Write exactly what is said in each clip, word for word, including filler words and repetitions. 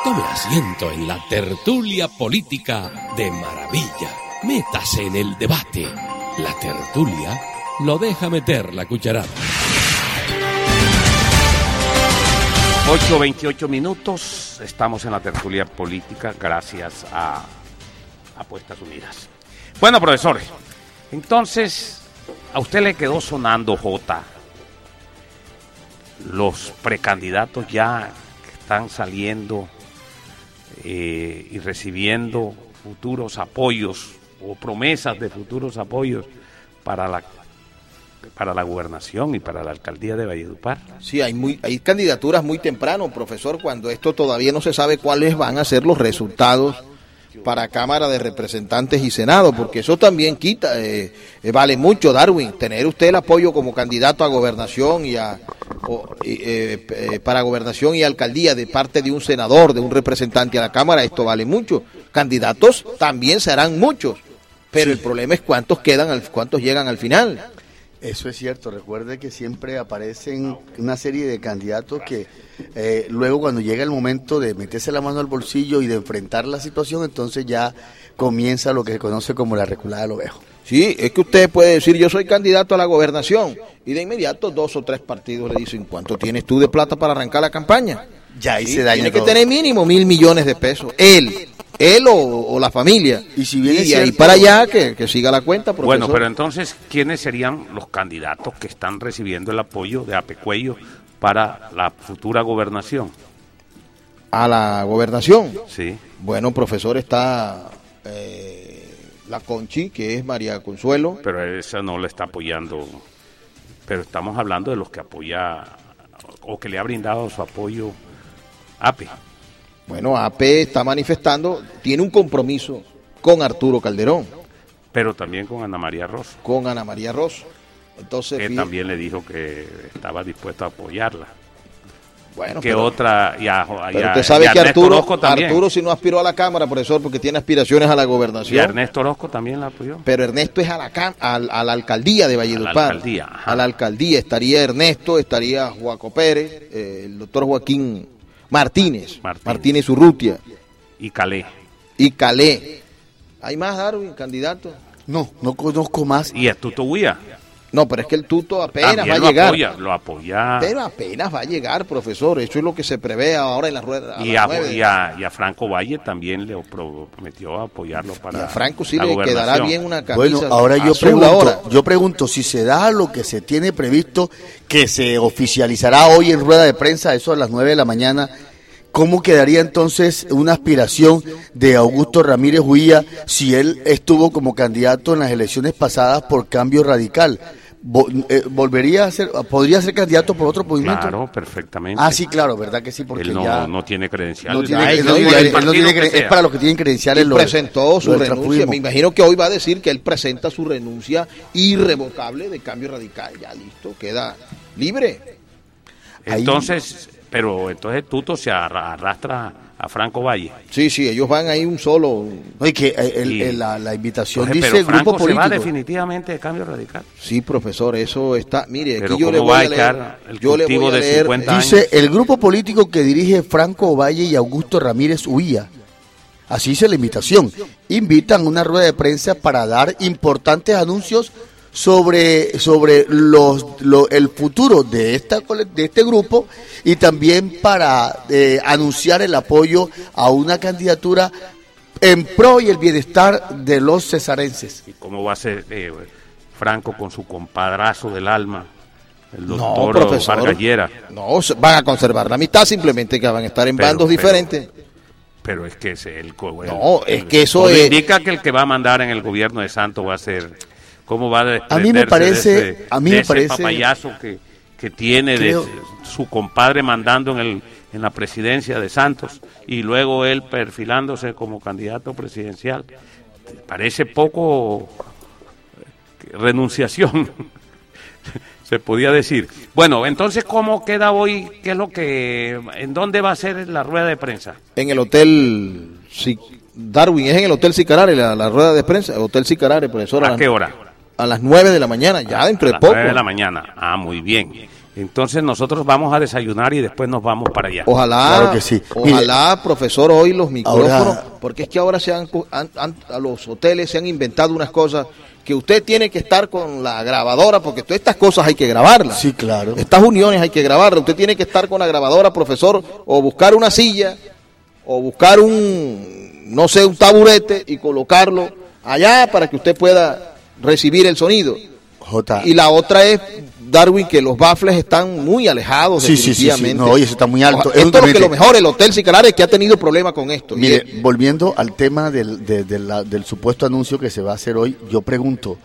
Tome asiento en la tertulia política de maravilla. Métase en el debate. La tertulia lo deja meter la cucharada. ocho veintiocho minutos, estamos en la tertulia política gracias a Apuestas Unidas. Bueno, profesores, entonces, a usted le quedó sonando, Jota, los precandidatos ya que están saliendo eh, y recibiendo futuros apoyos o promesas de futuros apoyos para la para la gobernación y para la alcaldía de Valledupar. Sí, hay muy hay candidaturas muy temprano, profesor, cuando esto todavía no se sabe cuáles van a ser los resultados para Cámara de Representantes y Senado, porque eso también quita, eh, eh, vale mucho, Darwin, tener usted el apoyo como candidato a gobernación y a o, eh, eh, para gobernación y alcaldía de parte de un senador, de un representante a la Cámara, esto vale mucho. Candidatos también serán muchos, pero sí, el problema es cuántos quedan, al, cuántos llegan al final. Eso es cierto, recuerde que siempre aparecen una serie de candidatos que eh, luego cuando llega el momento de meterse la mano al bolsillo y de enfrentar la situación, entonces ya comienza lo que se conoce como la reculada del ovejo. Sí, es que usted puede decir yo soy candidato a la gobernación y de inmediato dos o tres partidos le dicen ¿cuánto tienes tú de plata para arrancar la campaña? Ya ahí sí, se daña tiene todo. Que tener mínimo mil millones de pesos, él. Él o, o la familia. Y si viene y ahí para allá que, que siga la cuenta, profesor. Bueno, pero entonces, ¿quiénes serían los candidatos que están recibiendo el apoyo de Apecuello para la futura gobernación? ¿A la gobernación? Sí. Bueno, profesor, está eh, la Conchi, que es María Consuelo. Pero esa no le está apoyando. Pero estamos hablando de los que apoya o que le ha brindado su apoyo A P E. Bueno, A P está manifestando, tiene un compromiso con Arturo Calderón. Pero también con Ana María Rosso. Con Ana María Rosso. Entonces, que fíjate, también le dijo que estaba dispuesto a apoyarla. Bueno, que pero, otra, y a, y pero a, usted sabe y a que Ernesto Arturo, Orozco también. Arturo si no aspiró a la Cámara, profesor, porque tiene aspiraciones a la gobernación. Y a Ernesto Orozco también la apoyó. Pero Ernesto es a la, a, a la alcaldía de Valledupar. A la alcaldía, ajá. A la alcaldía estaría Ernesto, estaría Joaco Pérez, eh, el doctor Joaquín Martínez, Martínez, Martínez Urrutia. Y Calé. Y Calé. ¿Hay más, Darwin, candidatos? No, no conozco más. ¿Y a Tuto Huía? No, pero es que el Tuto apenas también va a lo llegar. Apoya, lo apoya. Pero apenas va a llegar, profesor. Eso es lo que se prevé ahora en la rueda. Y a, y, a, y a Franco Valle también le prometió apoyarlo para. Y a Franco sí le quedará bien una camisa. Bueno, ahora yo azul pregunto, ahora. yo pregunto si se da lo que se tiene previsto, que se oficializará hoy en rueda de prensa, eso a las nueve de la mañana. ¿Cómo quedaría entonces una aspiración de Augusto Ramírez Huía si él estuvo como candidato en las elecciones pasadas por Cambio Radical? ¿Volvería a ser, podría ser candidato por otro movimiento? Claro, perfectamente. Ah, sí, claro, ¿verdad que sí? Porque él no, ya no tiene credenciales. No tiene, Ay, él no, no tiene, él él no tiene cre- es para los que tienen credenciales. Él lo, presentó su lo renuncia. Me imagino que hoy va a decir que él presenta su renuncia irrevocable de Cambio Radical. Ya listo, queda libre. Entonces, ahí, pero entonces Tuto se arrastra a Franco Valle. Sí, sí, ellos van ahí un solo. Oye, que el, el, el, la, la invitación entonces, pero dice Franco grupo político. Se va definitivamente de Cambio Radical. Sí, profesor, eso está. Mire, pero aquí yo le voy a leer. El yo le voy a de leer. Dice años. El grupo político que dirige Franco Valle y Augusto Ramírez Huía. Así dice la invitación. Invitan una rueda de prensa para dar importantes anuncios sobre sobre los lo, el futuro de esta de este grupo y también para eh, anunciar el apoyo a una candidatura en pro y el bienestar de los cesarenses. ¿Y cómo va a ser eh, Franco con su compadrazo del alma, el doctor no, profesor, Vargas Llera? No, van a conservar la mitad, simplemente que van a estar en pero, bandos pero, diferentes. Pero es que es el, el no, el, es que eso es, indica que el que va a mandar en el gobierno de Santos va a ser. ¿Cómo va a a mí me parece, de ese, a mí de me ese parece papayazo que, que tiene creo, de su compadre mandando en el en la presidencia de Santos y luego él perfilándose como candidato presidencial? Parece poco renunciación, se podía decir. Bueno, entonces, ¿cómo queda hoy? ¿Qué es lo que, en dónde va a ser la rueda de prensa? En el hotel Darwin, es en el Hotel Sicarare, la, la rueda de prensa, Hotel Sicarare, profesor. ¿A, ¿A qué hora? A las nueve de la mañana, ya dentro de poco. A las nueve de la mañana, ah, muy bien. Entonces nosotros vamos a desayunar y después nos vamos para allá. Ojalá, Claro que sí. ojalá, Mire, profesor, hoy los micrófonos, ahora- porque es que ahora se han, han- han- a los hoteles se han inventado unas cosas que usted tiene que estar con la grabadora, porque todas estas cosas hay que grabarlas. Sí, claro. Estas uniones hay que grabarlas. Usted tiene que estar con la grabadora, profesor, o buscar una silla, o buscar un, no sé, un taburete y colocarlo allá para que usted pueda recibir el sonido. J. Y la otra es, Darwin, que los baffles están muy alejados, Sí, sí, sí, sí. definitivamente. No, oye, eso está muy alto. Ojalá- Esto es lo que Evidentemente. lo mejor, el Hotel Sicalares, que ha tenido problemas con esto. Y Mire, es- volviendo al tema del, de- de la- del supuesto anuncio que se va a hacer hoy, yo pregunto,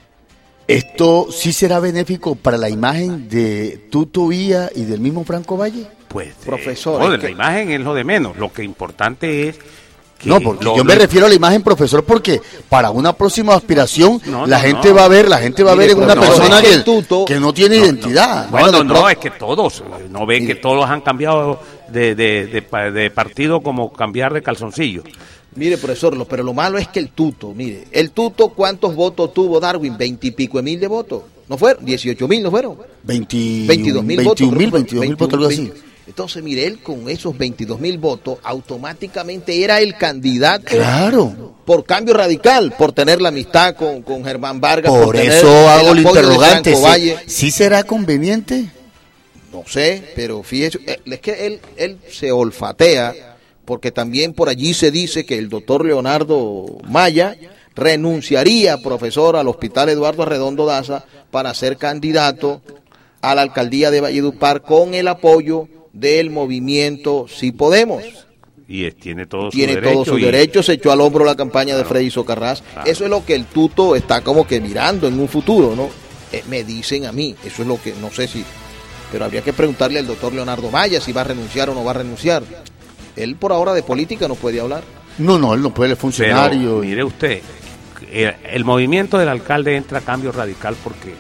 ¿esto sí será benéfico para la imagen de Tuto Vía y del mismo Franco Valle? Pues, eh, Profesor, no, es la que- imagen es lo de menos. Lo que importante es que No, porque lo- yo me lo- refiero a la imagen, profesor, porque para una próxima aspiración No, la no, gente no. va a ver, la gente va a Mire, ver en una profesor, persona es que que, el tuto- que no tiene identidad. Bueno, Bueno, no, pro- es que todos, eh, no ven que todos han cambiado de, de, de, pa- de partido como cambiar de calzoncillo. Mire, profesor, lo- pero lo malo es que el tuto, mire, el tuto, ¿cuántos votos tuvo Darwin? Veintipico de mil de votos. ¿No fueron? Dieciocho mil, ¿no fueron? veinte, veintidós mil votos. veintiún mil, creo que veintidós mil votos, algo así. veinte. Entonces, mire, él con esos veintidós mil votos, automáticamente era el candidato Claro. por Cambio Radical, por tener la amistad con, con Germán Vargas. Por tener eso hago el apoyo de interrogante. Franco ¿Sí, Valle. sí será conveniente? No sé, pero fíjese, eh, es que él, él se olfatea, porque también por allí se dice que el doctor Leonardo Maya renunciaría, profesor, al Hospital Eduardo Arredondo Daza para ser candidato a la alcaldía de Valledupar con el apoyo del movimiento Sí Podemos. Y es- tiene todo su Tiene derecho. todos sus y- derechos, se echó al hombro la campaña de Claro. Freddy Socarrás. Claro. Eso es lo que el tuto está como que mirando en un futuro, ¿no? Eh, me dicen a mí, eso es lo que, no sé si, pero habría que preguntarle al doctor Leonardo Maya si va a renunciar o no va a renunciar. Él por ahora de política no puede hablar. No, no, él no puede, el Pero funcionario. mire usted, el, el movimiento del alcalde entra a Cambio Radical porque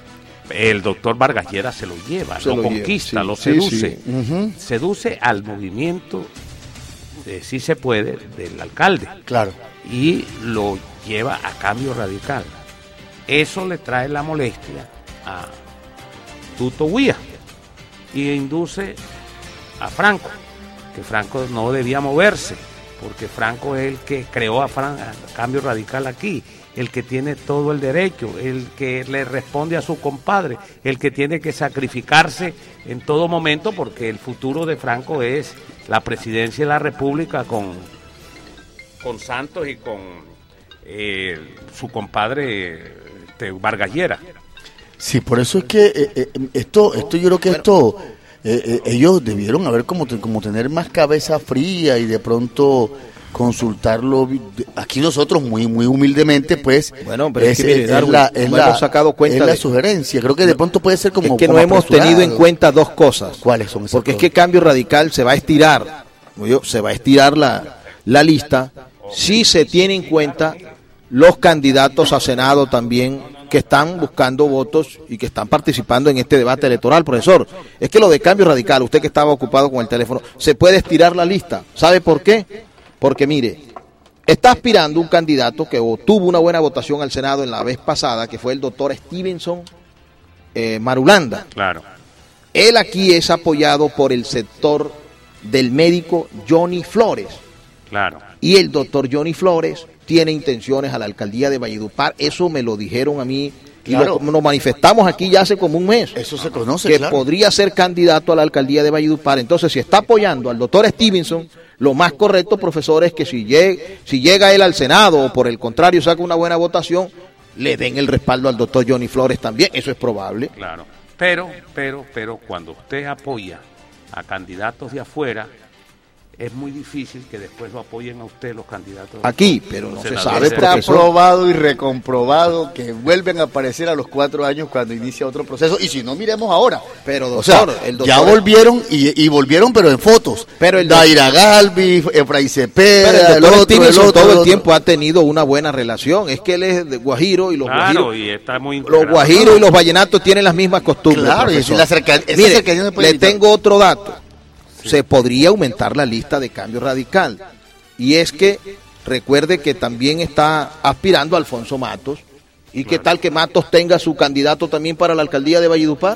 el doctor Vargas Lleras se lo lleva, Se lo, lo lleva, conquista, sí, lo sí, seduce. sí. Ujú, Seduce al movimiento, de sí se puede, del alcalde. claro. Y lo lleva a Cambio Radical. Eso le trae la molestia a Tuto Huía y induce a Franco, que Franco no debía moverse, porque Franco es el que creó a, Fran- a Cambio Radical aquí, el que tiene todo el derecho, el que le responde a su compadre, el que tiene que sacrificarse en todo momento, porque el futuro de Franco es la presidencia de la República con con Santos y con eh, su compadre este, Vargas Lleras. Sí, por eso es que eh, eh, esto, esto yo creo que esto, eh, eh, ellos debieron haber como, te- como tener más cabeza fría y de pronto consultarlo. vi- Aquí nosotros muy muy humildemente, pues, Bueno, pero es que, mire, es Darwin, la, es no la- hemos sacado cuenta es la de- sugerencia. Creo que de pronto puede ser como es que no como hemos apresurado. tenido en cuenta dos cosas. ¿Cuáles son esas Porque es cosas? que Cambio Radical se va a estirar, ¿oyó? se va a estirar la, la lista, si se tiene en cuenta los candidatos a Senado también que están buscando votos y que están participando en este debate electoral, profesor. Es que lo de Cambio Radical, usted que estaba ocupado con el teléfono, se puede estirar la lista. ¿Sabe por qué? Porque mire, está aspirando un candidato que obtuvo una buena votación al Senado en la vez pasada, que fue el doctor Stevenson eh, Marulanda. Claro. Él aquí es apoyado por el sector del médico Johnny Flores. Claro. Y el doctor Johnny Flores tiene intenciones a la alcaldía de Valledupar. Eso me lo dijeron a mí y Claro. lo, lo manifestamos aquí ya hace como un mes. Eso se conoce, que claro. podría ser candidato a la alcaldía de Valledupar. Entonces, si está apoyando al doctor Stevenson, lo más correcto, profesor, es que si llega, si llega él al Senado o por el contrario saca una buena votación, le den el respaldo al doctor Johnny Flores también. Eso es probable. Claro. Pero, pero, pero cuando usted apoya a candidatos de afuera, es muy difícil que después lo apoyen a usted los candidatos. Aquí, pero no se Senadores. sabe, Está profesor. probado y recomprobado que vuelven a aparecer a los cuatro años cuando inicia otro proceso. Y si no, miremos ahora. Pero, O sea, doctor, el ya doctor- volvieron y, y volvieron, pero en fotos. Pero el Daira Galvi, Efraín Cepeda, Pero el el doctor otro, el Stevenson otro, todo el el otro. tiempo ha tenido una buena relación. Es que él es de Guajiro y los Claro, guajiros, y está muy los integrado. guajiros y los vallenatos tienen las mismas costumbres. Claro, y profesor. si la cerca- esa Mire, cercanía no puede le evitar. tengo otro dato. Se podría aumentar la lista de Cambio Radical. Y es que recuerde que también está aspirando Alfonso Matos. ¿Y qué tal que Matos tenga su candidato también para la alcaldía de Valledupar?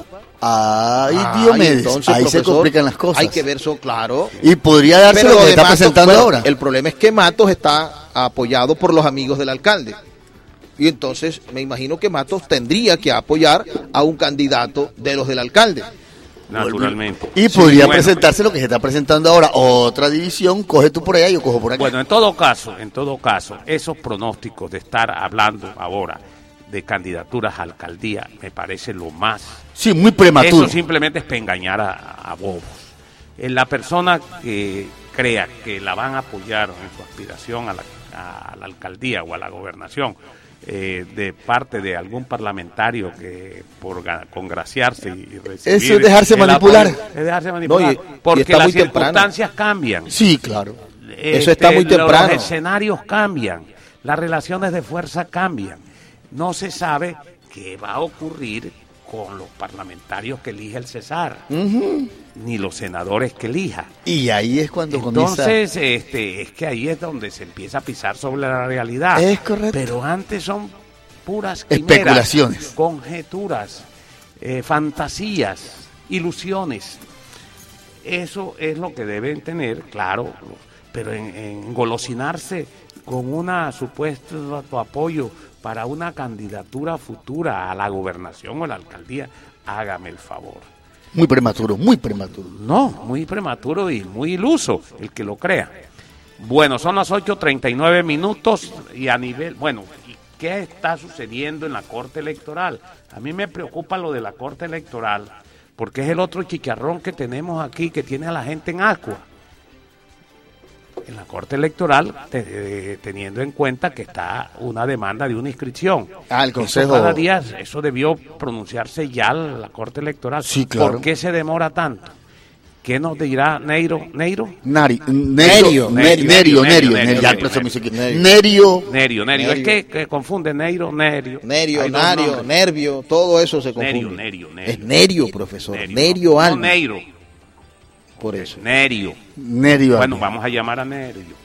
Ay, Ay, Diomedes, entonces, ahí se profesor, complican las cosas. Hay que ver eso, claro. Y podría darse Pero lo que de está Matos, presentando bueno, ahora. el problema es que Matos está apoyado por los amigos del alcalde. Y entonces me imagino que Matos tendría que apoyar a un candidato de los del alcalde. Naturalmente. Y Sí, podría bueno. presentarse lo que se está presentando ahora. Otra división, coge tú por allá y yo cojo por acá. Bueno, en todo caso, en todo caso, esos pronósticos de estar hablando ahora de candidaturas a alcaldía me parece lo más. Sí, muy prematuro. Eso simplemente es para engañar a, a bobos. Eh, La persona que crea que la van a apoyar en su aspiración a la, a la alcaldía o a la gobernación eh, de parte de algún parlamentario que por ga- congraciarse y recibir Eso es dejarse el manipular. apoyo, es dejarse manipular, No, y- y porque está las muy temprano. circunstancias cambian. Sí, claro. Eso está muy lo- temprano. Los escenarios cambian, las relaciones de fuerza cambian. No se sabe qué va a ocurrir con los parlamentarios que elige el Cesar, ni los senadores que elija. Y ahí es cuando comienza. Entonces, este, es que ahí es donde se empieza a pisar sobre la realidad. Es correcto. Pero antes son puras quimeras, Especulaciones. conjeturas, eh, fantasías, ilusiones. Eso es lo que deben tener, claro, pero en, en engolosinarse con una supuesto apoyo para una candidatura futura a la gobernación o a la alcaldía, hágame el favor. Muy prematuro, muy prematuro. No, muy prematuro y muy iluso el que lo crea. Bueno, son las ocho treinta y nueve minutos y a nivel, bueno, ¿y qué está sucediendo en la Corte Electoral? A mí me preocupa lo de la Corte Electoral, porque es el otro chicharrón que tenemos aquí que tiene a la gente en ascua. En la Corte Electoral, te- eh, teniendo en cuenta que está una demanda de una inscripción. Ah, el Eso Consejo. cada día, eso debió pronunciarse ya la Corte Electoral. Sí, claro. ¿Por qué se demora tanto? ¿Qué nos dirá Neiro? ¿Neiro? Nari, Nerio, Nerio, Nerio, Nerio, Nerio, Nerio, Nerio, ya el Nerio, profesor me Nerio. dice que- Nerio. Nerio, Nerio, Nerio. Es Nerio. que, que confunde Neiro, Nerio. Nerio, Hay dos Nario, nombres. Nervio, todo eso se confunde. Nerio, Nerio, Nerio. Es Nerio, profesor. Nerio, Nerio no, Alma. no Neiro. Por eso. Nerio. Nerio. Bueno, vamos a llamar a Nerio.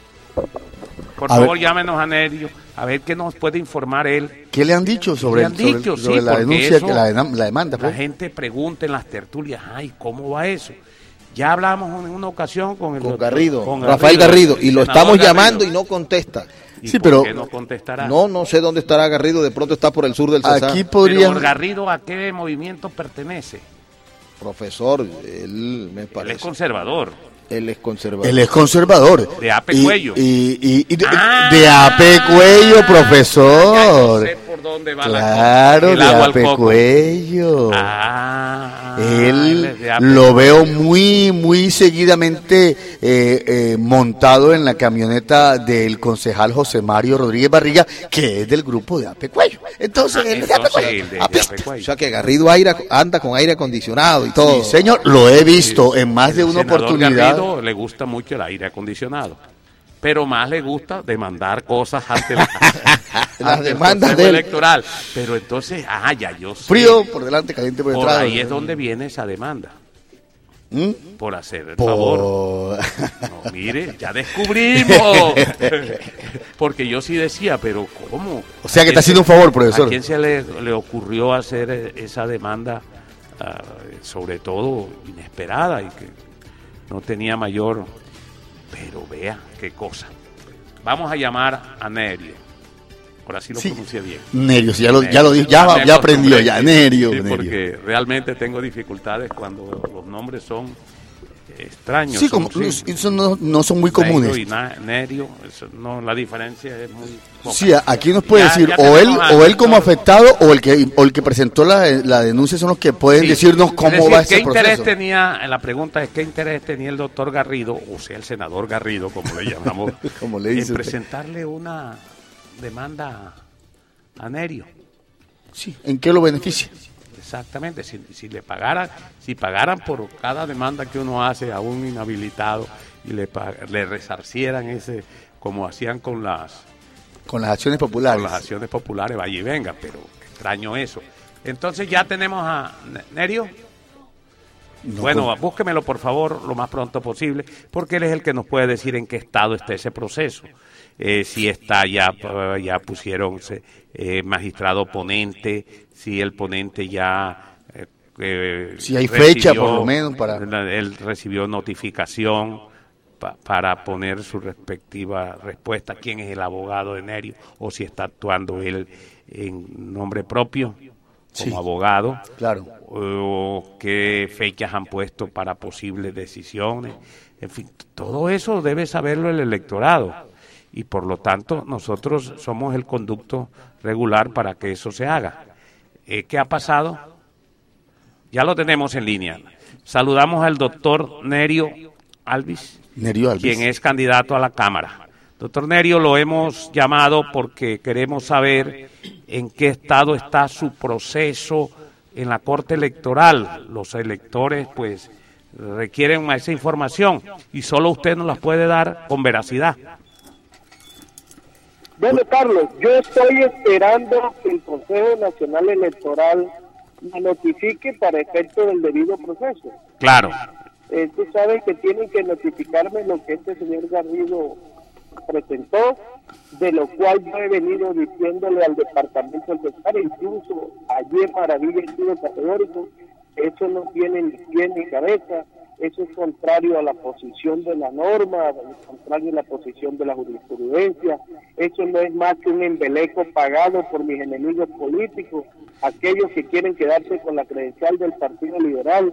Por A favor, ver. llámenos a Nerio, a ver qué nos puede informar él. ¿Qué le han dicho sobre, Le han sobre- dicho, sobre sí, la porque denuncia, eso- que la, dena- la demanda? La pues? gente pregunta en las tertulias, ay, ¿cómo va eso? Ya hablamos en una ocasión con el Con doctor- Garrido, con Rafael Garrido, el y lo senador estamos Garrido. llamando y no contesta. ¿Y Sí, por pero- qué no contestará? No, no sé dónde estará Garrido, de pronto está por el sur del Cesar. Aquí Pero podrían... Garrido, ¿a qué movimiento pertenece? Profesor, él me Él es parece. conservador. Él es conservador. Él es conservador. De Ape Y- Cuello. Y, y- y de, Ah, de Ape Cuello, Ya yo profesor. sé por dónde va Claro, la cosa. El de agua al Ape coco. Cuello. Ah, Él es de Ape lo Cuello. veo muy, muy seguidamente eh, eh, montado en la camioneta del concejal José Mario Rodríguez Barriga, que es del grupo de Ape Cuello. Entonces, Ah, él es de Ape entonces, Cuello. el de- de Apesta. Ape Cuello. O sea que Garrido aire- anda con aire acondicionado y todo. Sí, señor, lo he visto en más de El una senador oportunidad. Garrido le gusta mucho el aire acondicionado, pero más le gusta demandar cosas ante, la, Las ante el demandas Consejo de él. electoral. Pero entonces, ah, ya yo sé. Frío por delante, caliente por Por detrás. ahí es donde viene esa demanda, ¿Mm? por hacer el Por- favor. No, mire, ya descubrimos. Porque yo sí decía, pero ¿cómo? O sea que ¿A está quién haciendo un se- favor, profesor. ¿A quién se le, le ocurrió hacer eh, esa demanda, ah, sobre todo inesperada y que no tenía mayor... Pero vea qué cosa. Vamos a llamar a Nerio. Ahora sí lo Sí. pronuncié bien. Nerio, sí, ya lo, ya lo dijo, Ya ya, me ya aprendió, acostumbré, ya, sí, Nerio, sí, Nerio. porque realmente tengo dificultades cuando los nombres son extraños. Sí, son- como, eso no, no son muy Neiro comunes. y na- Nerio, eso no, la diferencia es muy poca. Sí, aquí nos puede Ya- decir ya o él tenemos o al él como doctor. afectado o el que o el que presentó la, la denuncia son los que pueden Sí. decirnos cómo Es decir, va ¿qué ese interés proceso. tenía? La pregunta es: ¿qué interés tenía el doctor Garrido, o sea, el senador Garrido, como le llamamos, Como le en dice usted. presentarle una demanda a Nerio? Sí, ¿en qué lo beneficia? Exactamente, si, si le pagaran, si pagaran por cada demanda que uno hace a un inhabilitado y le, pag- le resarcieran ese, como hacían con las, Con las acciones populares. con las acciones populares, vaya y venga, pero extraño eso. Entonces ya tenemos a Ne- Nerio. No, Bueno, con- búsquemelo por favor lo más pronto posible, porque él es el que nos puede decir en qué estado está ese proceso. Eh, si está ya, eh, ya pusieron eh, magistrado ponente, si el ponente ya eh, Eh, si hay fecha, por lo menos, para... Él recibió notificación pa, para poner su respectiva respuesta, quién es el abogado de Nerio, o si está actuando él en nombre propio, como sí, abogado, claro, o qué fechas han puesto para posibles decisiones. En fin, todo eso debe saberlo el electorado, y por lo tanto nosotros somos el conducto regular para que eso se haga. Eh, ¿Qué ha pasado? Ya lo tenemos en línea. Saludamos al doctor Nerio Alvis, Nerio Alvis, quien es candidato a la Cámara. Doctor Nerio, lo hemos llamado porque queremos saber en qué estado está su proceso en la Corte Electoral. Los electores, pues, requieren más esa información y solo usted nos las puede dar con veracidad. Bueno, Carlos, yo estoy esperando que el Consejo Nacional Electoral me notifique para efecto del debido proceso. Claro. Eh, tú sabes que tienen que notificarme lo que este señor Garrido presentó, de lo cual yo he venido diciéndole al departamento del Cesar, incluso ayer Maravilla estuvo categórico, eso no tiene ni pie ni cabeza, eso es contrario a la posición de la norma, contrario a la posición de la jurisprudencia, eso no es más que un embeleco pagado por mis enemigos políticos, aquellos que quieren quedarse con la credencial del Partido Liberal.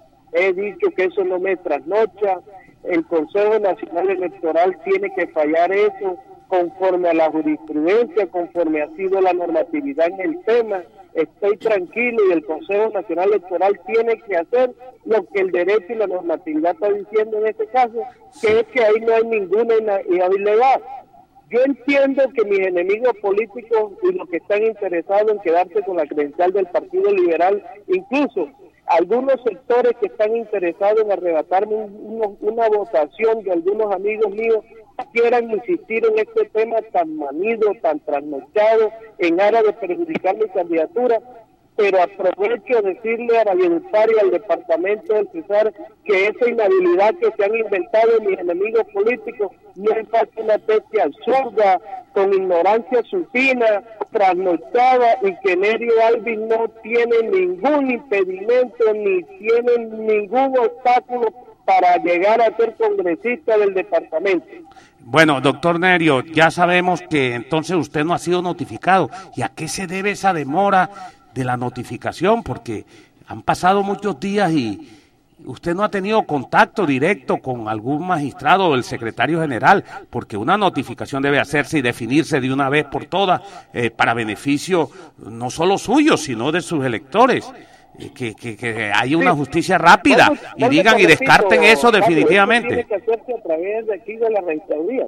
He dicho que eso no me trasnocha, el Consejo Nacional Electoral tiene que fallar eso conforme a la jurisprudencia, conforme ha sido la normatividad en el tema. Estoy tranquilo y el Consejo Nacional Electoral tiene que hacer lo que el derecho y la normatividad está diciendo en este caso, que es que ahí no hay ninguna ilegalidad. Yo entiendo que mis enemigos políticos y los que están interesados en quedarse con la credencial del Partido Liberal, incluso algunos sectores que están interesados en arrebatarme un, una votación de algunos amigos míos, quieran insistir en este tema tan manido, tan trasnochado, en aras de perjudicar mi candidatura, pero aprovecho de decirle a Valledupar y al departamento del Cesar que esa inhabilidad que se han inventado mis enemigos políticos no es más que una especie absurda, con ignorancia supina, trasnochada, y que Nerio Alvis no tiene ningún impedimento ni tiene ningún obstáculo para llegar a ser congresista del departamento. Bueno, doctor Nerio, ya sabemos que entonces usted no ha sido notificado. ¿Y a qué se debe esa demora de la notificación? Porque han pasado muchos días y usted no ha tenido contacto directo con algún magistrado o el secretario general, porque una notificación debe hacerse y definirse de una vez por todas eh, para beneficio no solo suyo, sino de sus electores. Que, que, que haya una justicia rápida vamos, y digan y descarten repito, eso definitivamente. Carlos, tiene que hacerse a través de aquí de la registraduría.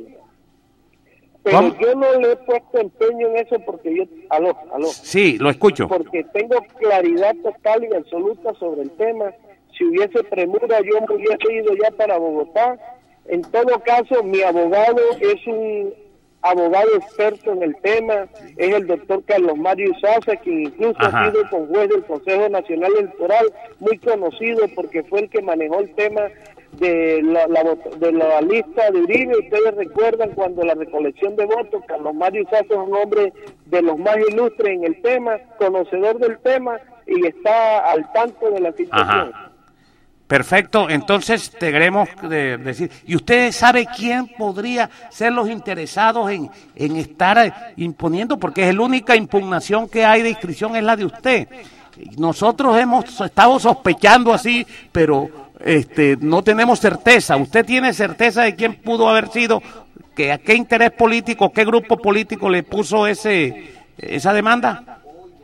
Pero ¿Cómo? yo no le he puesto empeño en eso porque yo... Aló, aló. Sí, lo escucho. Porque tengo claridad total y absoluta sobre el tema. Si hubiese premura, yo me hubiese ido ya para Bogotá. En todo caso, mi abogado es un abogado experto en el tema, es el doctor Carlos Mario Isaza, quien incluso Ajá. ha sido con juez del Consejo Nacional Electoral, muy conocido porque fue el que manejó el tema de la, la, de la lista de Uribe. Ustedes recuerdan cuando la recolección de votos, Carlos Mario Isaza es un hombre de los más ilustres en el tema, conocedor del tema y está al tanto de la situación. Ajá. Perfecto, entonces queremos de, decir, ¿y usted sabe quién podría ser los interesados en, en estar imponiendo? Porque es la única impugnación que hay de inscripción es la de usted. Nosotros hemos estado sospechando así, pero este no tenemos certeza. ¿Usted tiene certeza de quién pudo haber sido? Que, ¿A qué interés político, qué grupo político le puso ese esa demanda?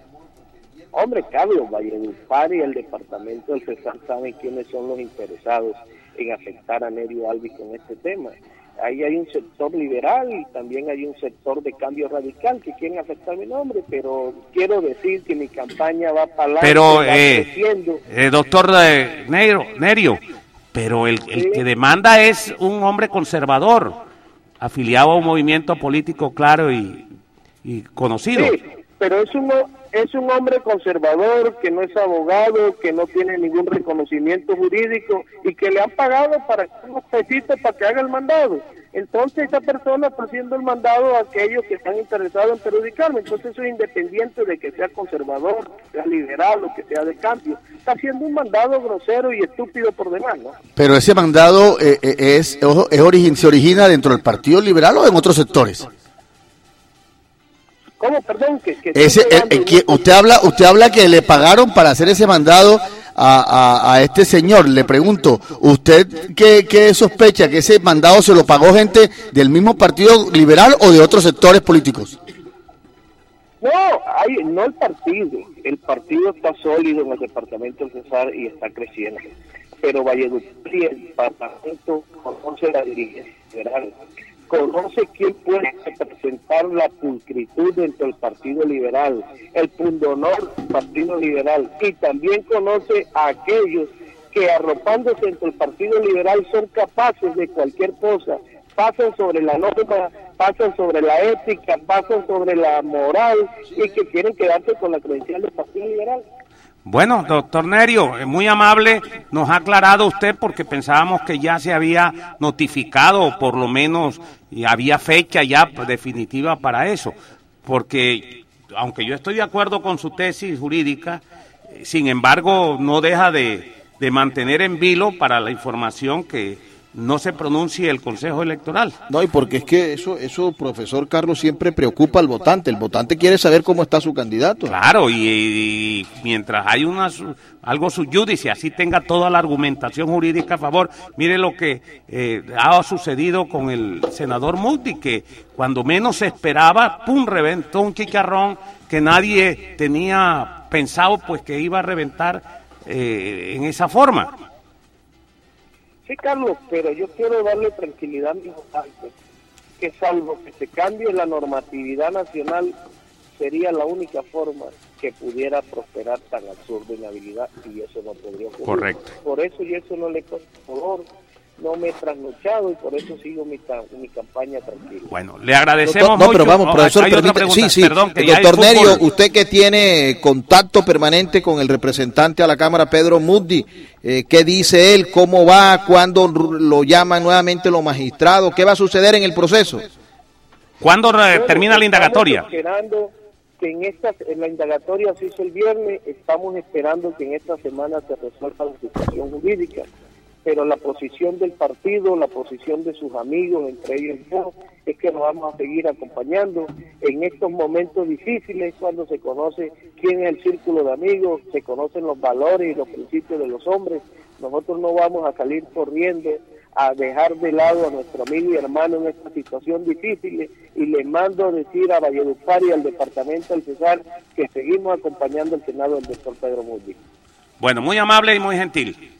Hombre, Carlos, Valledupar y el departamento del Cesar saben quiénes son los interesados en afectar a Nerio Alvis con este tema. Ahí hay un sector liberal y también hay un sector de cambio radical que quieren afectar mi nombre, pero quiero decir que mi campaña va para adelante. Pero, eh, eh, doctor eh, Nerio, Nerio, pero el, el sí. que demanda es un hombre conservador, afiliado a un movimiento político claro y, y conocido. Sí. Pero eso no, es un hombre conservador, que no es abogado, que no tiene ningún reconocimiento jurídico y que le han pagado para unos pesitos para que haga el mandado. Entonces esa persona está haciendo el mandado a aquellos que están interesados en perjudicarme. Entonces eso es independiente de que sea conservador, que sea liberal o que sea de cambio. Está haciendo un mandado grosero y estúpido por demás, ¿no? Pero ese mandado eh, eh, es, ojo, es origin, ¿se origina dentro del Partido Liberal o en otros sectores? ¿Cómo? Perdón, que, que ese, eh, eh, que usted habla, usted habla que le pagaron para hacer ese mandado a, a, a este señor. Le pregunto, ¿usted qué, qué sospecha? ¿Que ese mandado se lo pagó gente del mismo Partido Liberal o de otros sectores políticos? No, hay, no el partido. El partido está sólido en el departamento del Cesar y está creciendo. Pero Valledupar y el departamento conoce la dirigencia liberal, conoce quién puede representar la pulcritud dentro del Partido Liberal, el pundonor del Partido Liberal, y también conoce a aquellos que arropándose dentro del Partido Liberal son capaces de cualquier cosa, pasan sobre la norma, pasan sobre la ética, pasan sobre la moral y que quieren quedarse con la credencial del Partido Liberal. Bueno, doctor Nerio, muy amable, nos ha aclarado usted porque pensábamos que ya se había notificado, o por lo menos y había fecha ya definitiva para eso, porque aunque yo estoy de acuerdo con su tesis jurídica, sin embargo no deja de, de mantener en vilo para la información que no se pronuncie el Consejo Electoral. No, y porque es que eso, eso, profesor Carlos, siempre preocupa al votante. El votante quiere saber cómo está su candidato. Claro, y, y mientras hay una algo sub judice, así tenga toda la argumentación jurídica a favor. Mire lo que eh, ha sucedido con el senador Muti, que cuando menos se esperaba, pum, reventó un chicharrón que nadie tenía pensado pues que iba a reventar eh, en esa forma. Sí, Carlos, pero yo quiero darle tranquilidad a mis votantes, que salvo que se cambie la normatividad nacional, sería la única forma que pudiera prosperar tan absurda inhabilidad, y eso no podría ocurrir. Correcto. Por eso y eso no le cuesta dolor, no me he trasnochado y por eso sigo mi, mi campaña tranquila. Bueno, le agradecemos doctor, no, mucho. pero vamos, profesor, hay otra permite, pregunta. sí, sí, Perdón, que doctor Nerio, usted que tiene contacto permanente con el representante a la Cámara, Pedro Muti, eh, ¿qué dice él? ¿Cómo va? ¿Cuándo lo llaman nuevamente los magistrados? ¿Qué va a suceder en el proceso? ¿Cuándo bueno, termina la indagatoria? Estamos esperando que en esta, en la indagatoria se hizo el viernes, estamos esperando que en esta semana se resuelva la situación jurídica. Pero la posición del partido, la posición de sus amigos, entre ellos yo, es que nos vamos a seguir acompañando en estos momentos difíciles, cuando se conoce quién es el círculo de amigos, se conocen los valores y los principios de los hombres. Nosotros no vamos a salir corriendo a dejar de lado a nuestro amigo y hermano en esta situación difícil, y le mando a decir a Valledupar y al departamento del Cesar que seguimos acompañando al Senado del doctor Pedro Muti. Bueno, muy amable y muy gentil.